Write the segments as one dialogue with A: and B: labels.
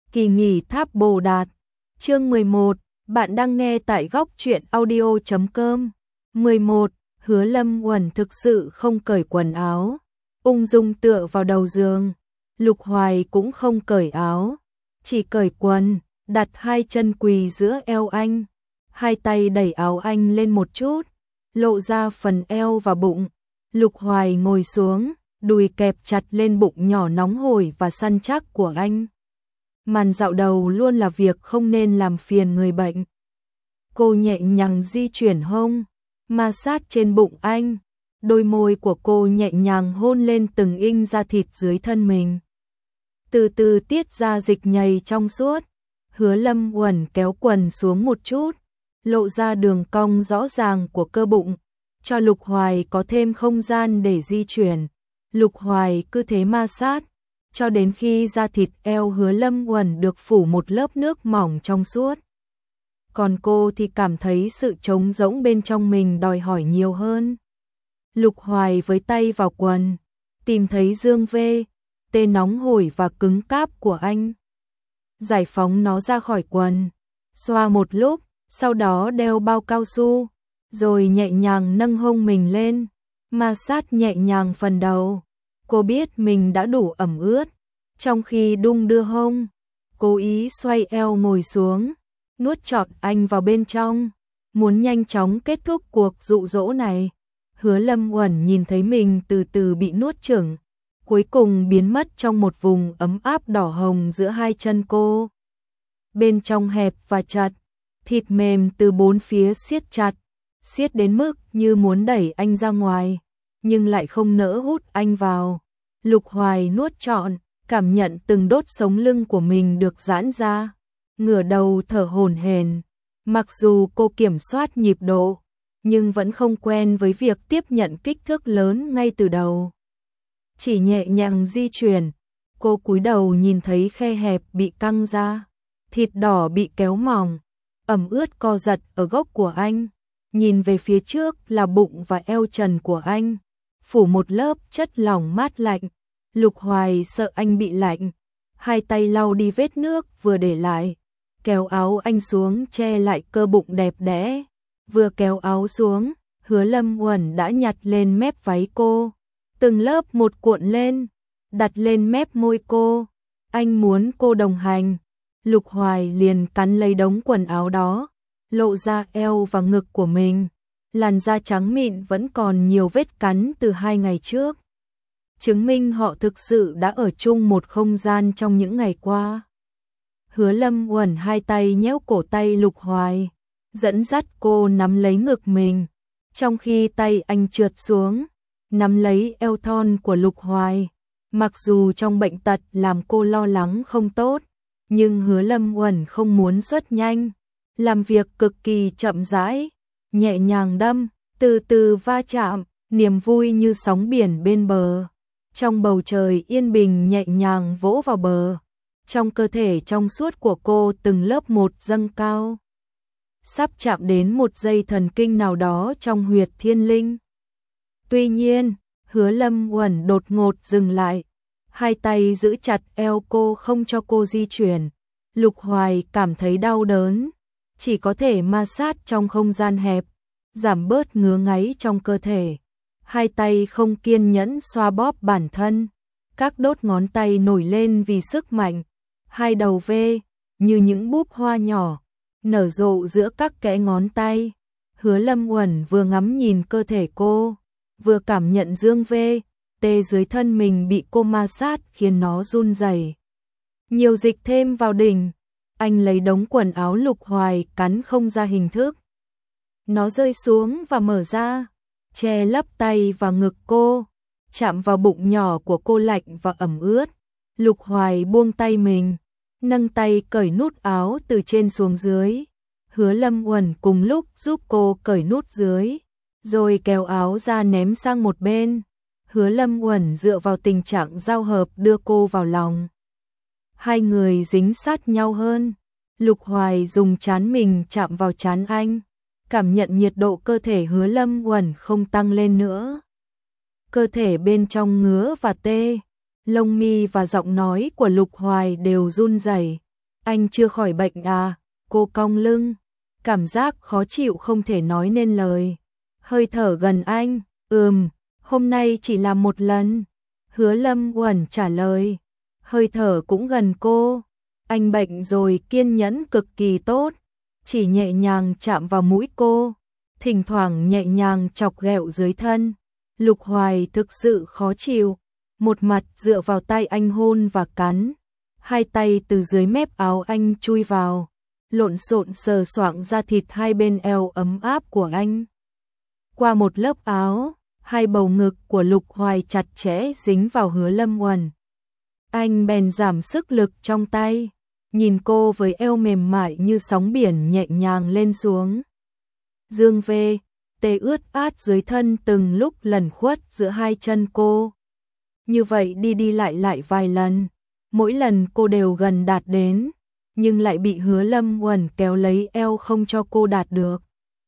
A: Kỳ nghỉ tháp Bồ Đạt. Chương 11, bạn đang nghe tại góc truyện audio.com. 11. Hứa Lâm Uẩn thực sự không cởi quần áo, ung dung tựa vào đầu giường. Lục Hoài cũng không cởi áo, chỉ cởi quần, đặt hai chân quỳ giữa eo anh, hai tay đẩy áo anh lên một chút, lộ ra phần eo và bụng. Lục Hoài ngồi xuống, đùi kẹp chặt lên bụng nhỏ nóng hổi và săn chắc của anh. Màn dạo đầu luôn là việc không nên làm phiền người bệnh. Cô nhẹ nhàng di chuyển hông, ma sát trên bụng anh, đôi môi của cô nhẹ nhàng hôn lên từng inch da thịt dưới thân mình. Từ từ tiết ra dịch nhầy trong suốt. Hứa Lâm Uẩn kéo quần xuống một chút, lộ ra đường cong rõ ràng của cơ bụng, cho Lục Hoài có thêm không gian để di chuyển. Lục Hoài cứ thế ma sát, cho đến khi da thịt eo Hứa Lâm Uẩn được phủ một lớp nước mỏng trong suốt. Còn cô thì cảm thấy sự trống rỗng bên trong mình đòi hỏi nhiều hơn. Lục Hoài với tay vào quần, tìm thấy dương vê, tê nóng hổi và cứng cáp của anh. Giải phóng nó ra khỏi quần, xoa một lúc, sau đó đeo bao cao su, rồi nhẹ nhàng nâng hông mình lên, ma sát nhẹ nhàng phần đầu. Cô biết mình đã đủ ẩm ướt, trong khi đung đưa hông, cố ý xoay eo ngồi xuống, nuốt trọn anh vào bên trong, muốn nhanh chóng kết thúc cuộc dụ dỗ này. Hứa Lâm Uẩn nhìn thấy mình từ từ bị nuốt chửng, cuối cùng biến mất trong một vùng ấm áp đỏ hồng giữa hai chân cô. Bên trong hẹp và chặt, thịt mềm từ bốn phía siết chặt, siết đến mức như muốn đẩy anh ra ngoài, nhưng lại không nỡ hút anh vào. Lục Hoài nuốt trọn, cảm nhận từng đốt sống lưng của mình được giãn ra, ngửa đầu thở hổn hển. Mặc dù cô kiểm soát nhịp độ, nhưng vẫn không quen với việc tiếp nhận kích thước lớn ngay từ đầu. Chỉ nhẹ nhàng di chuyển, cô cúi đầu nhìn thấy khe hẹp bị căng ra, thịt đỏ bị kéo mỏng, ẩm ướt co giật ở gốc của anh. Nhìn về phía trước là bụng và eo trần của anh, phủ một lớp chất lỏng mát lạnh. Lục Hoài sợ anh bị lạnh, hai tay lau đi vết nước vừa để lại, kéo áo anh xuống che lại cơ bụng đẹp đẽ. Vừa kéo áo xuống, Hứa Lâm Uẩn đã nhặt lên mép váy cô, từng lớp một cuộn lên, đặt lên mép môi cô. Anh muốn cô đồng hành. Lục Hoài liền cắn lấy đống quần áo đó, lộ ra eo và ngực của mình. Làn da trắng mịn vẫn còn nhiều vết cắn từ 2 ngày trước, chứng minh họ thực sự đã ở chung một không gian trong những ngày qua. Hứa Lâm Uẩn hai tay nhéo cổ tay Lục Hoài, dẫn dắt cô nắm lấy ngực mình, trong khi tay anh trượt xuống, nắm lấy eo thon của Lục Hoài. Mặc dù trong bệnh tật làm cô lo lắng không tốt, nhưng Hứa Lâm Uẩn không muốn xuất nhanh, làm việc cực kỳ chậm rãi, nhẹ nhàng đâm, từ từ va chạm, niềm vui như sóng biển bên bờ. Trong bầu trời yên bình nhẹ nhàng vỗ vào bờ, trong cơ thể trong suốt của cô từng lớp một dâng cao, sắp chạm đến một dây thần kinh nào đó trong huyệt thiên linh. Tuy nhiên, Hứa Lâm Uẩn đột ngột dừng lại, hai tay giữ chặt eo cô không cho cô di chuyển. Lục Hoài cảm thấy đau đớn, chỉ có thể ma sát trong không gian hẹp, giảm bớt ngứa ngáy trong cơ thể. Hai tay không kiên nhẫn xoa bóp bản thân, các đốt ngón tay nổi lên vì sức mạnh, hai đầu vê như những búp hoa nhỏ nở rộ giữa các kẽ ngón tay. Hứa Lâm Uẩn vừa ngắm nhìn cơ thể cô, vừa cảm nhận dương vê tê dưới thân mình bị cô ma sát khiến nó run rẩy. Nhiều dịch thêm vào đỉnh, anh lấy đống quần áo Lục Hoài cắn không ra hình thức. Nó rơi xuống và mở ra, che lấp tay và ngực cô, chạm vào bụng nhỏ của cô lạnh và ẩm ướt. Lục Hoài buông tay mình, nâng tay cởi nút áo từ trên xuống dưới. Hứa Lâm Uẩn cùng lúc giúp cô cởi nút dưới, rồi kéo áo ra ném sang một bên. Hứa Lâm Uẩn dựa vào tình trạng giao hợp đưa cô vào lòng. Hai người dính sát nhau hơn. Lục Hoài dùng trán mình chạm vào trán anh, cảm nhận nhiệt độ cơ thể Hứa Lâm Uẩn không tăng lên nữa. Cơ thể bên trong ngứa và tê, lông mi và giọng nói của Lục Hoài đều run rẩy. Anh chưa khỏi bệnh à? Cô cong lưng, cảm giác khó chịu không thể nói nên lời. Hơi thở gần anh, hôm nay chỉ là một lần. Hứa Lâm Uẩn trả lời, hơi thở cũng gần cô. Anh bệnh rồi, kiên nhẫn cực kỳ tốt, chỉ nhẹ nhàng chạm vào mũi cô, thỉnh thoảng nhẹ nhàng chọc ghẹo dưới thân. Lục Hoài thực sự khó chịu, một mặt dựa vào tay anh hôn và cắn, hai tay từ dưới mép áo anh chui vào, lộn xộn sờ soạng da thịt hai bên eo ấm áp của anh. Qua một lớp áo, hai bầu ngực của Lục Hoài chặt chẽ dính vào Hứa Lâm Uẩn. Anh bèn giảm sức lực trong tay, nhìn cô với eo mềm mại như sóng biển nhẹ nhàng lên xuống. Dương về, tê ướt át dưới thân từng lúc lẩn khuất giữa hai chân cô. Như vậy đi đi lại lại vài lần, mỗi lần cô đều gần đạt đến, nhưng lại bị Hứa Lâm Uẩn kéo lấy eo không cho cô đạt được.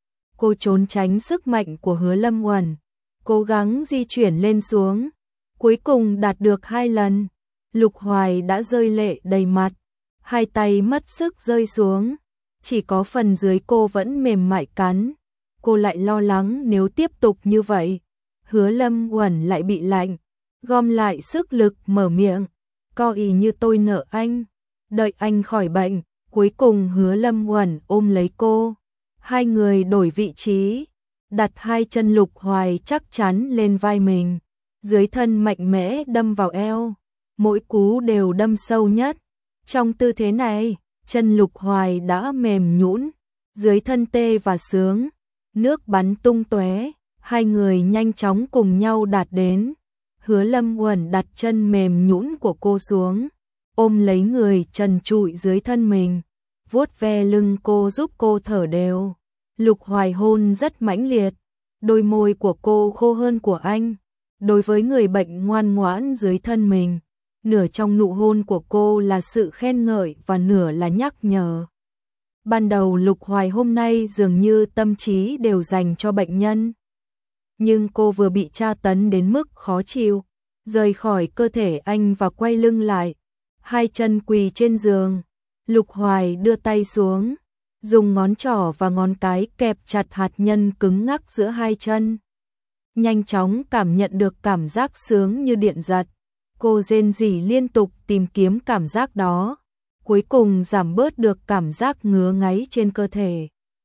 A: Cô trốn tránh sức mạnh của Hứa Lâm Uẩn, cố gắng di chuyển lên xuống, cuối cùng đạt được 2 lần. Lục Hoài đã rơi lệ đầy mặt, hai tay mất sức rơi xuống, chỉ có phần dưới cô vẫn mềm mại cắn. Cô lại lo lắng nếu tiếp tục như vậy, Hứa Lâm Uẩn lại bị lạnh, gom lại sức lực mở miệng, co ý như tôi nợ anh, đợi anh khỏi bệnh. Cuối cùng Hứa Lâm Uẩn ôm lấy cô, hai người đổi vị trí, đặt hai chân Lục Hoài chắc chắn lên vai mình, dưới thân mạnh mẽ đâm vào eo, mỗi cú đều đâm sâu nhất. Trong tư thế này, chân Lục Hoài đã mềm nhũn, dưới thân tê và sướng, nước bắn tung tóe, hai người nhanh chóng cùng nhau đạt đến. Hứa Lâm Uẩn đặt chân mềm nhũn của cô xuống, ôm lấy người trần trụi dưới thân mình, vuốt ve lưng cô giúp cô thở đều. Lục Hoài hôn rất mãnh liệt, đôi môi của cô khô hơn của anh. Đối với người bệnh ngoan ngoãn dưới thân mình, nửa trong nụ hôn của cô là sự khen ngợi và nửa là nhắc nhở. Ban đầu Lục Hoài hôm nay dường như tâm trí đều dành cho bệnh nhân. Nhưng cô vừa bị tra tấn đến mức khó chịu, rời khỏi cơ thể anh và quay lưng lại, hai chân quỳ trên giường. Lục Hoài đưa tay xuống, dùng ngón trỏ và ngón cái kẹp chặt hạt nhân cứng ngắc giữa hai chân. Nhanh chóng cảm nhận được cảm giác sướng như điện giật. Cô rên rỉ liên tục tìm kiếm cảm giác đó, cuối cùng giảm bớt được cảm giác ngứa ngáy trên cơ thể.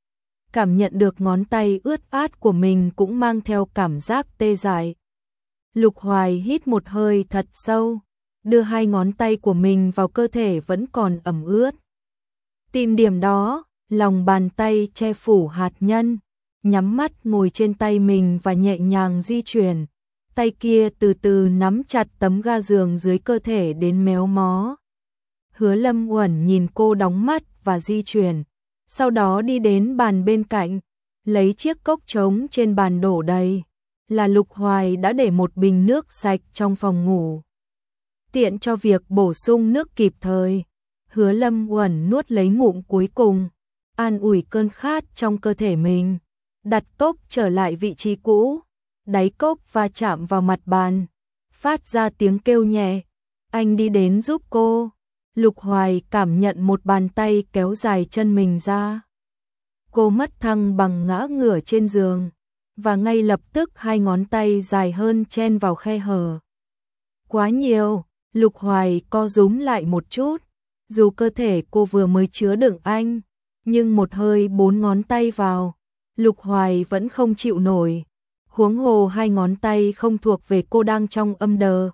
A: Cảm nhận được ngón tay ướt át của mình cũng mang theo cảm giác tê dại. Lục Hoài hít một hơi thật sâu, đưa hai ngón tay của mình vào cơ thể vẫn còn ẩm ướt. Tìm điểm đó, lòng bàn tay che phủ hạt nhân, nhắm mắt ngồi trên tay mình và nhẹ nhàng di chuyển. Tay kia từ từ nắm chặt tấm ga giường dưới cơ thể đến méo mó. Hứa Lâm Uẩn nhìn cô đóng mắt và di chuyển, sau đó đi đến bàn bên cạnh, lấy chiếc cốc trống trên bàn đổ đầy. Là Lục Hoài đã để một bình nước sạch trong phòng ngủ, tiện cho việc bổ sung nước kịp thời. Hứa Lâm Uẩn nuốt lấy ngụm cuối cùng, an ủi cơn khát trong cơ thể mình, đặt cốc trở lại vị trí cũ. Đáy cốc va chạm vào mặt bàn, phát ra tiếng kêu nhẹ. Anh đi đến giúp cô. Lục Hoài cảm nhận một bàn tay kéo dài chân mình ra. Cô mất thăng bằng ngã ngửa trên giường, và ngay lập tức hai ngón tay dài hơn chen vào khe hở. Quá nhiều, Lục Hoài co rúm lại một chút. Dù cơ thể cô vừa mới chứa đựng anh, nhưng một hơi 4 ngón tay vào, Lục Hoài vẫn không chịu nổi. Huống hồ hai ngón tay không thuộc về cô đang trong âm đờ.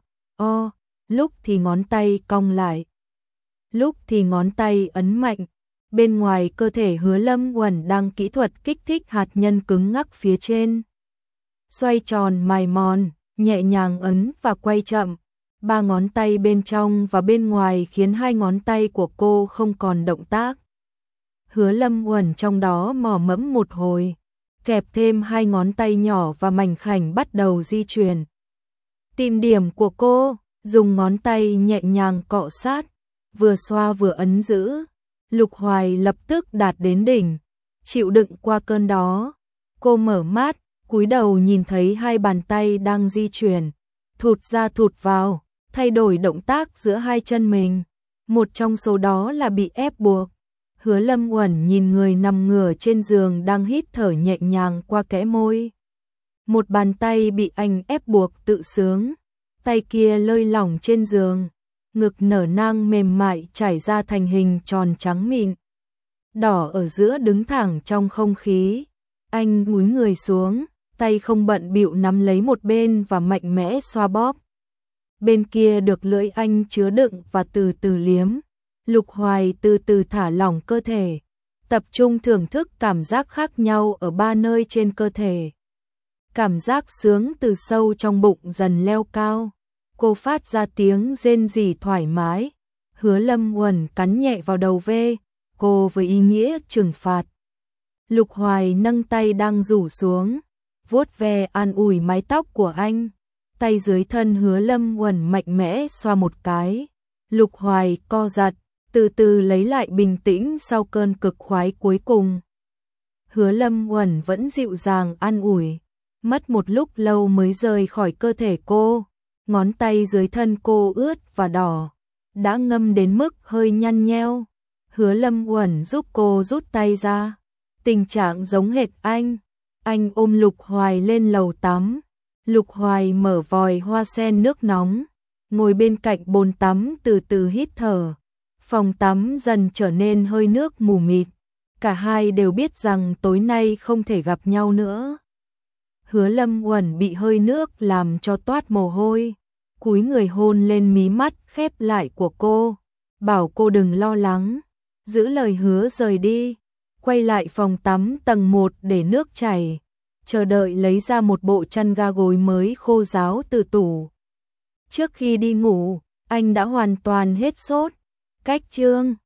A: Lúc thì ngón tay cong lại, lúc thì ngón tay ấn mạnh. Bên ngoài cơ thể Hứa Lâm Uẩn đang kỹ thuật kích thích hạt nhân cứng ngắc phía trên. Xoay tròn mài mòn, nhẹ nhàng ấn và quay chậm. 3 ngón tay bên trong và bên ngoài khiến hai ngón tay của cô không còn động tác. Hứa Lâm Uẩn trong đó mò mẫm một hồi, kẹp thêm hai ngón tay nhỏ và mảnh khảnh bắt đầu di chuyển. Tìm điểm của cô, dùng ngón tay nhẹ nhàng cọ sát, vừa xoa vừa ấn giữ. Lục Hoài lập tức đạt đến đỉnh, chịu đựng qua cơn đó. Cô mở mắt, cúi đầu nhìn thấy hai bàn tay đang di chuyển, thụt ra thụt vào, thay đổi động tác giữa hai chân mình. một trong số đó là bị ép buộc. Hứa Lâm Uẩn nhìn người nằm ngửa trên giường đang hít thở nhẹ nhàng qua kẽ môi. Một bàn tay bị anh ép buộc tự sướng, tay kia lơi lỏng trên giường, ngực nở nang mềm mại trải ra thành hình tròn trắng mịn. Đỏ ở giữa đứng thẳng trong không khí, anh cúi người xuống, tay không bận bịu nắm lấy một bên và mạnh mẽ xoa bóp. Bên kia được lưỡi anh chứa đựng và từ từ liếm. Lục Hoài từ từ thả lỏng cơ thể, tập trung thưởng thức cảm giác khác nhau ở ba nơi trên cơ thể. Cảm giác sướng từ sâu trong bụng dần leo cao. Cô phát ra tiếng rên rỉ thoải mái. Hứa Lâm Uẩn cắn nhẹ vào đầu ve cô với ý nghĩa trừng phạt. Lục Hoài nâng tay đang rủ xuống, vuốt ve an ủi mái tóc của anh. Tay dưới thân Hứa Lâm Uẩn mạnh mẽ xoa một cái. Lục Hoài co giật, từ từ lấy lại bình tĩnh sau cơn cực khoái cuối cùng. Hứa Lâm Uẩn vẫn dịu dàng an ủi, mất một lúc lâu mới rời khỏi cơ thể cô. Ngón tay dưới thân cô ướt và đỏ, đã ngâm đến mức hơi nhăn nheo. Hứa Lâm Uẩn giúp cô rút tay ra, tình trạng giống hệt anh. Anh ôm Lục Hoài lên lầu tắm. Lục Hoài mở vòi hoa sen nước nóng, ngồi bên cạnh bồn tắm từ từ hít thở. Phòng tắm dần trở nên hơi nước mù mịt. Cả hai đều biết rằng tối nay không thể gặp nhau nữa. Hứa Lâm Uẩn bị hơi nước làm cho toát mồ hôi, cúi người hôn lên mí mắt khép lại của cô, bảo cô đừng lo lắng, giữ lời hứa rời đi. Quay lại phòng tắm tầng 1 để nước chảy, chờ đợi lấy ra một bộ chăn ga gối mới khô ráo từ tủ. Trước khi đi ngủ, anh đã hoàn toàn hết sốt. Cách chương